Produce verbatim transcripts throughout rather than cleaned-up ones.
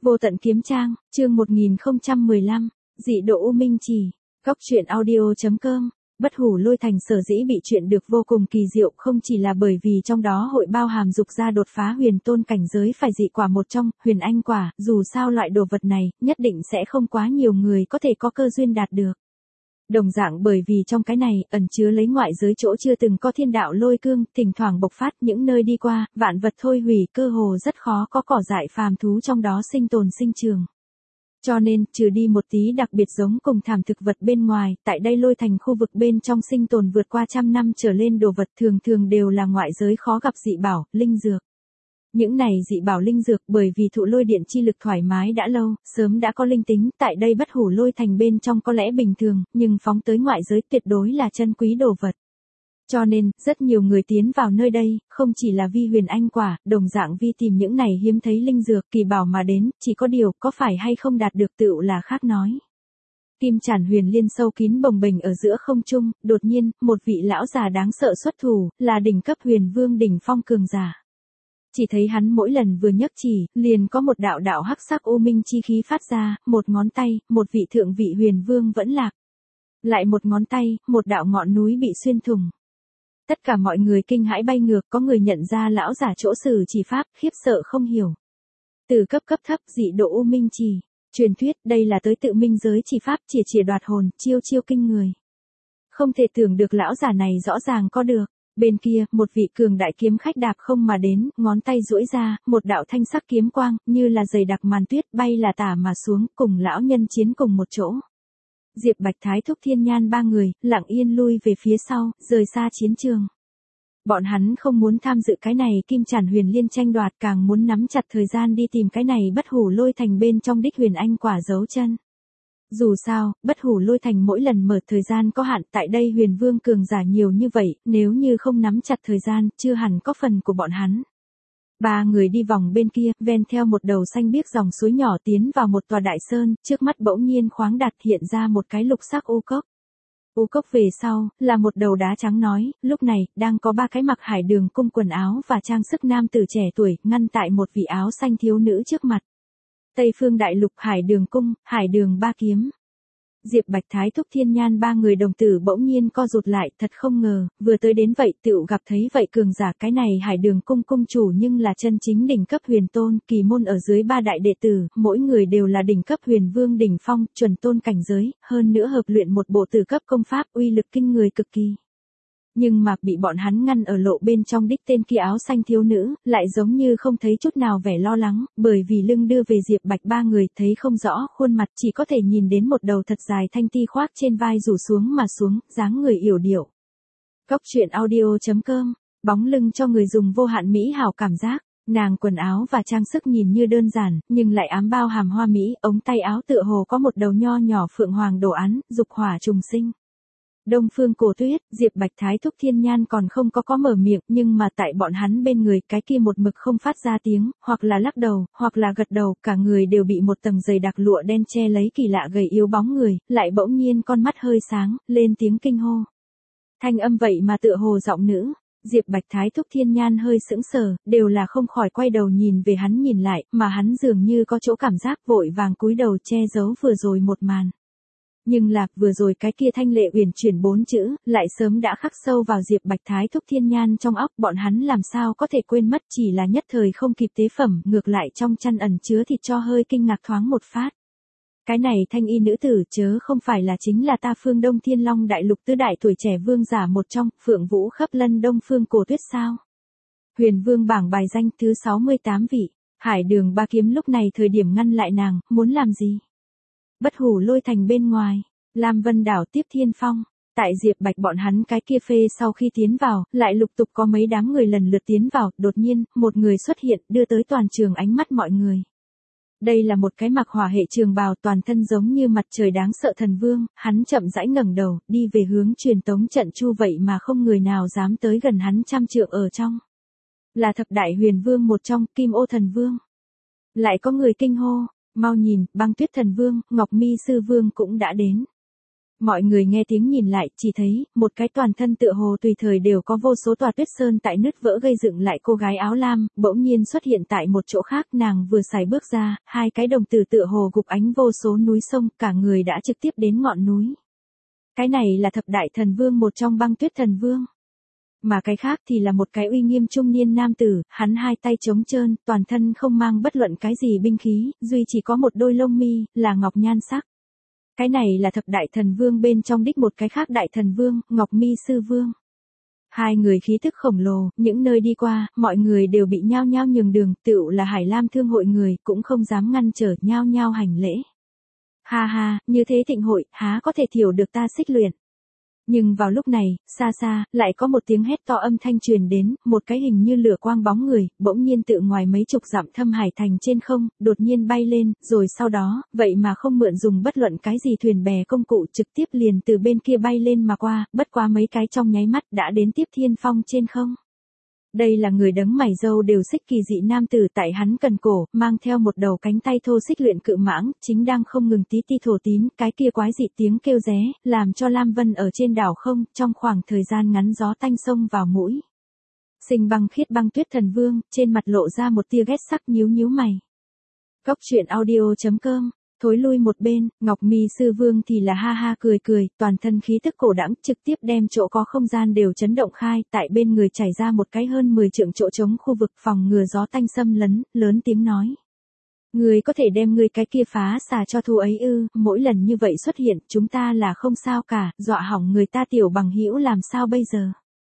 Vô tận kiếm trang, chương một nghìn không trăm mười lăm, dị độ U Minh Chỉ, góc truyện audio.com. Bất hủ lôi thành sở dĩ bị chuyện được vô cùng kỳ diệu không chỉ là bởi vì trong đó hội bao hàm dục ra đột phá huyền tôn cảnh giới phải dị quả một trong, huyền anh quả, dù sao loại đồ vật này, nhất định sẽ không quá nhiều người có thể có cơ duyên đạt được. Đồng dạng bởi vì trong cái này, ẩn chứa lấy ngoại giới chỗ chưa từng có thiên đạo lôi cương, thỉnh thoảng bộc phát những nơi đi qua, vạn vật thôi hủy cơ hồ rất khó có cỏ dại phàm thú trong đó sinh tồn sinh trường. Cho nên, trừ đi một tí đặc biệt giống cùng thảm thực vật bên ngoài, tại đây lôi thành khu vực bên trong sinh tồn vượt qua trăm năm trở lên đồ vật thường thường đều là ngoại giới khó gặp dị bảo, linh dược. Những này dị bảo linh dược bởi vì thụ lôi điện chi lực thoải mái đã lâu, sớm đã có linh tính, tại đây bất hủ lôi thành bên trong có lẽ bình thường, nhưng phóng tới ngoại giới tuyệt đối là chân quý đồ vật. Cho nên, rất nhiều người tiến vào nơi đây, không chỉ là vi huyền anh quả, đồng dạng vi tìm những này hiếm thấy linh dược kỳ bảo mà đến, chỉ có điều, có phải hay không đạt được tựu là khác nói. Kim Chản Huyền Liên sâu kín bồng bềnh ở giữa không trung, đột nhiên, một vị lão già đáng sợ xuất thủ, là đỉnh cấp huyền vương đỉnh phong cường giả. Chỉ thấy hắn mỗi lần vừa nhấc chỉ, liền có một đạo đạo hắc sắc u minh chi khí phát ra, một ngón tay, một vị thượng vị huyền vương vẫn lạc. Lại một ngón tay, một đạo ngọn núi bị xuyên thủng. Tất cả mọi người kinh hãi bay ngược, có người nhận ra lão giả chỗ sử chỉ pháp, khiếp sợ không hiểu. Từ cấp cấp thấp dị độ u minh chỉ, truyền thuyết đây là tới tự minh giới chỉ pháp chỉ chỉ đoạt hồn, chiêu chiêu kinh người. Không thể tưởng được lão giả này rõ ràng có được. Bên kia, một vị cường đại kiếm khách đạp không mà đến, ngón tay duỗi ra, một đạo thanh sắc kiếm quang, như là dày đặc màn tuyết bay là tả mà xuống, cùng lão nhân chiến cùng một chỗ. Diệp Bạch Thái Thúc Thiên Nhan ba người, lặng yên lui về phía sau, rời xa chiến trường. Bọn hắn không muốn tham dự cái này Kim Chản Huyền Liên tranh đoạt, càng muốn nắm chặt thời gian đi tìm cái này bất hủ lôi thành bên trong đích huyền anh quả dấu chân. Dù sao, bất hủ lôi thành mỗi lần mở thời gian có hạn, tại đây huyền vương cường giả nhiều như vậy, nếu như không nắm chặt thời gian, chưa hẳn có phần của bọn hắn. Ba người đi vòng bên kia, ven theo một đầu xanh biếc dòng suối nhỏ tiến vào một tòa đại sơn, trước mắt bỗng nhiên khoáng đạt hiện ra một cái lục sắc u cốc. U cốc về sau, là một đầu đá trắng nói, lúc này, đang có ba cái mặc Hải Đường cung quần áo và trang sức nam tử trẻ tuổi, ngăn tại một vị áo xanh thiếu nữ trước mặt. Tây Phương Đại Lục Hải Đường cung, Hải Đường ba kiếm. Diệp Bạch Thái Thúc Thiên Nhan ba người đồng tử bỗng nhiên co rụt lại, thật không ngờ, vừa tới đến vậy tựu gặp thấy vậy cường giả cái này Hải Đường cung cung chủ nhưng là chân chính đỉnh cấp huyền tôn, kỳ môn ở dưới ba đại đệ tử, mỗi người đều là đỉnh cấp huyền vương đỉnh phong, chuẩn tôn cảnh giới, hơn nữa hợp luyện một bộ tử cấp công pháp uy lực kinh người cực kỳ. Nhưng mà bị bọn hắn ngăn ở lộ bên trong đích tên kia áo xanh thiếu nữ, lại giống như không thấy chút nào vẻ lo lắng, bởi vì lưng đưa về Diệp Bạch ba người thấy không rõ khuôn mặt, chỉ có thể nhìn đến một đầu thật dài thanh ti khoác trên vai rủ xuống mà xuống, dáng người yểu điệu. Góc truyện audio.com, bóng lưng cho người dùng vô hạn mỹ hảo cảm giác, nàng quần áo và trang sức nhìn như đơn giản, nhưng lại ám bao hàm hoa mỹ, ống tay áo tựa hồ có một đầu nho nhỏ phượng hoàng đồ án, dục hỏa trùng sinh. Đông Phương Cổ Tuyết, Diệp Bạch Thái Thúc Thiên Nhan còn không có có mở miệng, nhưng mà tại bọn hắn bên người cái kia một mực không phát ra tiếng, hoặc là lắc đầu, hoặc là gật đầu, cả người đều bị một tầng dày đặc lụa đen che lấy kỳ lạ gầy yếu bóng người, lại bỗng nhiên con mắt hơi sáng, lên tiếng kinh hô. Thanh âm vậy mà tựa hồ giọng nữ. Diệp Bạch Thái Thúc Thiên Nhan hơi sững sờ, đều là không khỏi quay đầu nhìn về hắn nhìn lại, mà hắn dường như có chỗ cảm giác vội vàng cúi đầu che giấu vừa rồi một màn. Nhưng là, vừa rồi cái kia thanh lệ uyển chuyển bốn chữ, lại sớm đã khắc sâu vào Diệp Bạch Thái Thúc Thiên Nhan trong óc, bọn hắn làm sao có thể quên mất, chỉ là nhất thời không kịp tế phẩm, ngược lại trong chăn ẩn chứa thịt cho hơi kinh ngạc thoáng một phát. Cái này thanh y nữ tử chớ không phải là chính là ta Phương Đông Thiên Long Đại Lục tứ đại tuổi trẻ vương giả một trong, Phượng Vũ Khắp Lân Đông Phương Cổ Tuyết sao? Huyền Vương bảng bài danh thứ sáu mươi tám vị, Hải Đường ba kiếm lúc này thời điểm ngăn lại nàng, muốn làm gì? Bất hủ lôi thành bên ngoài, Lam Vân đảo tiếp thiên phong, tại Diệp Bạch bọn hắn cái kia phê sau khi tiến vào, lại lục tục có mấy đám người lần lượt tiến vào, đột nhiên, một người xuất hiện, đưa tới toàn trường ánh mắt mọi người. Đây là một cái mặc hỏa hệ trường bào toàn thân giống như mặt trời đáng sợ thần vương, hắn chậm rãi ngẩng đầu, đi về hướng truyền tống trận chu vậy mà không người nào dám tới gần hắn trăm trượng ở trong. Là thập đại huyền vương một trong, Kim Ô thần vương. Lại có người kinh hô. Mau nhìn, Băng Tuyết thần vương, Ngọc Mi sư vương cũng đã đến. Mọi người nghe tiếng nhìn lại, chỉ thấy, một cái toàn thân tựa hồ tùy thời đều có vô số tòa tuyết sơn tại nứt vỡ gây dựng lại cô gái áo lam, bỗng nhiên xuất hiện tại một chỗ khác, nàng vừa xài bước ra, hai cái đồng tử tựa hồ gục ánh vô số núi sông, cả người đã trực tiếp đến ngọn núi. Cái này là thập đại thần vương một trong băng tuyết thần vương. Mà cái khác thì là một cái uy nghiêm trung niên nam tử, hắn hai tay trống trơn, toàn thân không mang bất luận cái gì binh khí, duy chỉ có một đôi lông mi, là ngọc nhan sắc. Cái này là thập đại thần vương bên trong đích một cái khác đại thần vương, Ngọc Mi Sư Vương. Hai người khí thức khổng lồ, những nơi đi qua, mọi người đều bị nhao nhao nhường đường, tựu là Hải Lam thương hội người, cũng không dám ngăn trở, nhao nhao hành lễ. Ha ha, như thế thịnh hội, há có thể thiểu được ta xích luyện. Nhưng vào lúc này, xa xa, lại có một tiếng hét to âm thanh truyền đến, một cái hình như lửa quang bóng người, bỗng nhiên tự ngoài mấy chục dặm thâm hải thành trên không, đột nhiên bay lên, rồi sau đó, vậy mà không mượn dùng bất luận cái gì thuyền bè công cụ trực tiếp liền từ bên kia bay lên mà qua, bất quá mấy cái trong nháy mắt đã đến tiếp thiên phong trên không. Đây là người đấng mày râu đều xích kỳ dị nam tử tại hắn cần cổ, mang theo một đầu cánh tay thô xích luyện cự mãng, chính đang không ngừng tí ti thổ tín, cái kia quái dị tiếng kêu ré, làm cho Lam Vân ở trên đảo không, trong khoảng thời gian ngắn gió tanh sông vào mũi. Sinh băng khiết băng tuyết thần vương, trên mặt lộ ra một tia ghét sắc nhíu nhíu mày. Góc truyện audio chấm com. Thối lui một bên, Ngọc Mi Sư Vương thì là ha ha cười cười, toàn thân khí tức cổ đãng, trực tiếp đem chỗ có không gian đều chấn động khai, tại bên người chảy ra một cái hơn mười trượng chỗ trống khu vực phòng ngừa gió tanh xâm lấn, lớn tiếng nói. Người có thể đem người cái kia phá xà cho thu ấy ư, mỗi lần như vậy xuất hiện, chúng ta là không sao cả, dọa hỏng người ta tiểu bằng hữu làm sao bây giờ.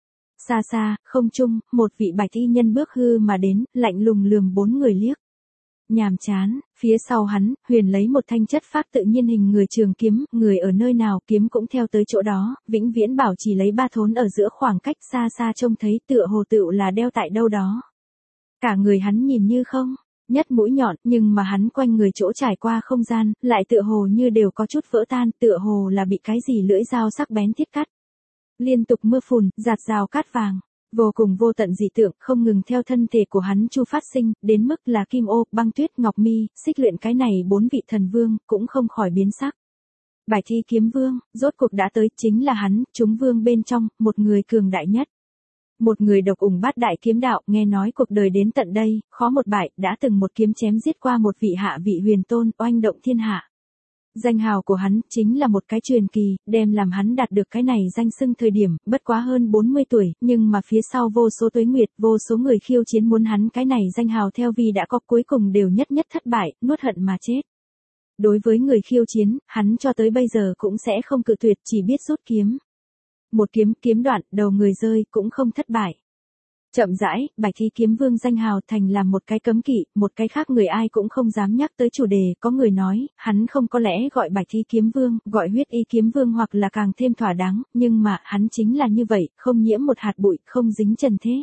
Xa xa, không trung, một vị bạch y nhân bước hư mà đến, lạnh lùng lườm bốn người liếc. Nhàm chán, phía sau hắn, Huyền lấy một thanh chất phác tự nhiên hình người trường kiếm, người ở nơi nào kiếm cũng theo tới chỗ đó, vĩnh viễn bảo chỉ lấy ba thốn ở giữa khoảng cách xa xa trông thấy tựa hồ tựu là đeo tại đâu đó. Cả người hắn nhìn như không, nhất mũi nhọn, nhưng mà hắn quanh người chỗ trải qua không gian, lại tựa hồ như đều có chút vỡ tan, tựa hồ là bị cái gì lưỡi dao sắc bén thiết cắt. Liên tục mưa phùn, giạt rào cát vàng. Vô cùng vô tận dị tượng, không ngừng theo thân thể của hắn chu phát sinh, đến mức là Kim Ô, Băng Tuyết, Ngọc Mi, xích luyện cái này bốn vị thần vương, cũng không khỏi biến sắc. Bài thi kiếm vương, rốt cuộc đã tới, chính là hắn, chúng vương bên trong, một người cường đại nhất. Một người độc ủng bát đại kiếm đạo, nghe nói cuộc đời đến tận đây, khó một bại, đã từng một kiếm chém giết qua một vị hạ vị huyền tôn, oanh động thiên hạ. Danh hào của hắn chính là một cái truyền kỳ, đem làm hắn đạt được cái này danh xưng thời điểm, bất quá hơn bốn mươi tuổi, nhưng mà phía sau vô số tuế nguyệt, vô số người khiêu chiến muốn hắn cái này danh hào theo vì đã có cuối cùng đều nhất nhất thất bại, nuốt hận mà chết. Đối với người khiêu chiến, hắn cho tới bây giờ cũng sẽ không cự tuyệt, chỉ biết rút kiếm. Một kiếm, kiếm đoạn, đầu người rơi, cũng không thất bại. Chậm rãi, Bạch Thi Kiếm Vương danh hào thành làm một cái cấm kỵ, một cái khác người ai cũng không dám nhắc tới chủ đề, có người nói, hắn không có lẽ gọi Bạch Thi Kiếm Vương, gọi Huyết Y Kiếm Vương hoặc là càng thêm thỏa đáng, nhưng mà, hắn chính là như vậy, không nhiễm một hạt bụi, không dính trần thế.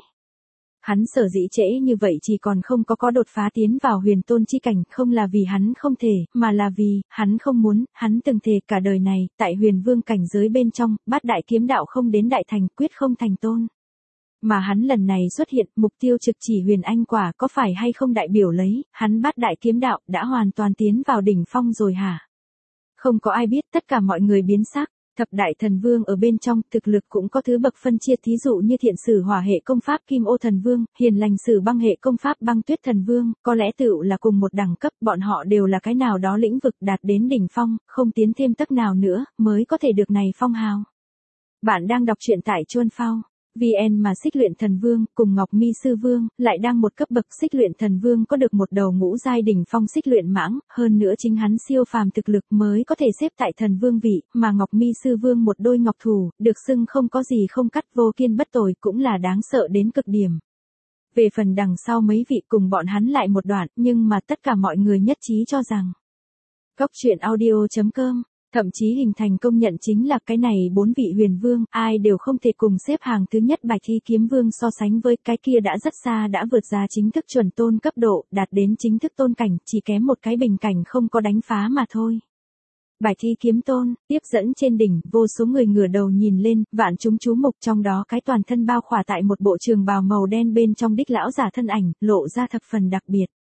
Hắn sở dĩ trễ như vậy chỉ còn không có có đột phá tiến vào huyền tôn chi cảnh, không là vì hắn không thể, mà là vì, hắn không muốn, hắn từng thề cả đời này, tại huyền vương cảnh giới bên trong, bát đại kiếm đạo không đến đại thành, quyết không thành tôn. Mà hắn lần này xuất hiện, mục tiêu trực chỉ huyền anh quả có phải hay không đại biểu lấy, hắn bát đại kiếm đạo đã hoàn toàn tiến vào đỉnh phong rồi hả? Không có ai biết, tất cả mọi người biến sắc, thập đại thần vương ở bên trong, thực lực cũng có thứ bậc phân chia, thí dụ như thiện sử hỏa hệ công pháp Kim Ô thần vương, hiền lành sử băng hệ công pháp Băng Tuyết thần vương, có lẽ tựu là cùng một đẳng cấp, bọn họ đều là cái nào đó lĩnh vực đạt đến đỉnh phong, không tiến thêm tấc nào nữa, mới có thể được này phong hào. Bạn đang đọc truyện tại Chuan Phao. vê en mà xích luyện thần vương, cùng Ngọc Mi Sư Vương, lại đang một cấp bậc xích luyện thần vương có được một đầu ngũ giai đỉnh phong xích luyện mãng, hơn nữa chính hắn siêu phàm thực lực mới có thể xếp tại thần vương vị, mà Ngọc Mi Sư Vương một đôi ngọc thủ, được xưng không có gì không cắt vô kiên bất tồi cũng là đáng sợ đến cực điểm. Về phần đằng sau mấy vị cùng bọn hắn lại một đoạn, nhưng mà tất cả mọi người nhất trí cho rằng. Góc truyện audio chấm com. Thậm chí hình thành công nhận chính là cái này bốn vị huyền vương, ai đều không thể cùng xếp hàng thứ nhất Bạch Thi Kiếm Vương so sánh với cái kia đã rất xa đã vượt ra chính thức chuẩn tôn cấp độ, đạt đến chính thức tôn cảnh, chỉ kém một cái bình cảnh không có đánh phá mà thôi. Bạch Thi Kiếm Tôn, tiếp dẫn trên đỉnh, vô số người ngửa đầu nhìn lên, vạn chúng chú mục trong đó cái toàn thân bao khỏa tại một bộ trường bào màu đen bên trong đích lão giả thân ảnh, lộ ra thập phần đặc biệt.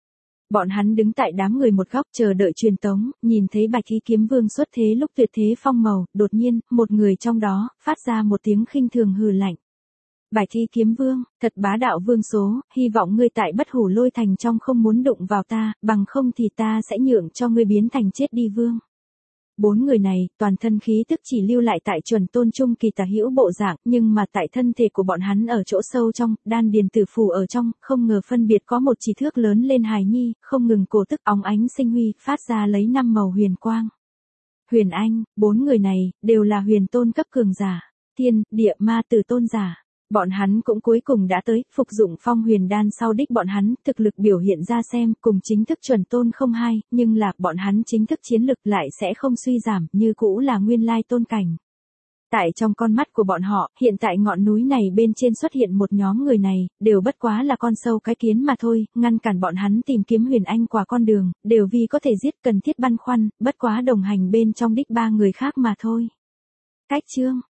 Bọn hắn đứng tại đám người một góc chờ đợi truyền tống, nhìn thấy Bạch Y Kiếm Vương xuất thế lúc tuyệt thế phong màu, đột nhiên, một người trong đó, phát ra một tiếng khinh thường hừ lạnh. Bạch Y Kiếm Vương, thật bá đạo vương số, hy vọng ngươi tại Bất Hủ Lôi Thành trong không muốn đụng vào ta, bằng không thì ta sẽ nhượng cho ngươi biến thành chết đi vương. Bốn người này, toàn thân khí tức chỉ lưu lại tại chuẩn tôn trung kỳ tà hữu bộ dạng, nhưng mà tại thân thể của bọn hắn ở chỗ sâu trong, đan điền tử phủ ở trong, không ngờ phân biệt có một chỉ thước lớn lên hài nhi, không ngừng cổ tức óng ánh sinh huy, phát ra lấy năm màu huyền quang. Huyền Anh, bốn người này, đều là huyền tôn cấp cường giả, thiên, địa, ma tử tôn giả. Bọn hắn cũng cuối cùng đã tới, phục dụng phong huyền đan sau đích bọn hắn, thực lực biểu hiện ra xem, cùng chính thức chuẩn tôn không hai, nhưng là, bọn hắn chính thức chiến lực lại sẽ không suy giảm, như cũ là nguyên lai tôn cảnh. Tại trong con mắt của bọn họ, hiện tại ngọn núi này bên trên xuất hiện một nhóm người này, đều bất quá là con sâu cái kiến mà thôi, ngăn cản bọn hắn tìm kiếm huyền anh quả con đường, đều vì có thể giết cần thiết băn khoăn, bất quá đồng hành bên trong đích ba người khác mà thôi. Cách chương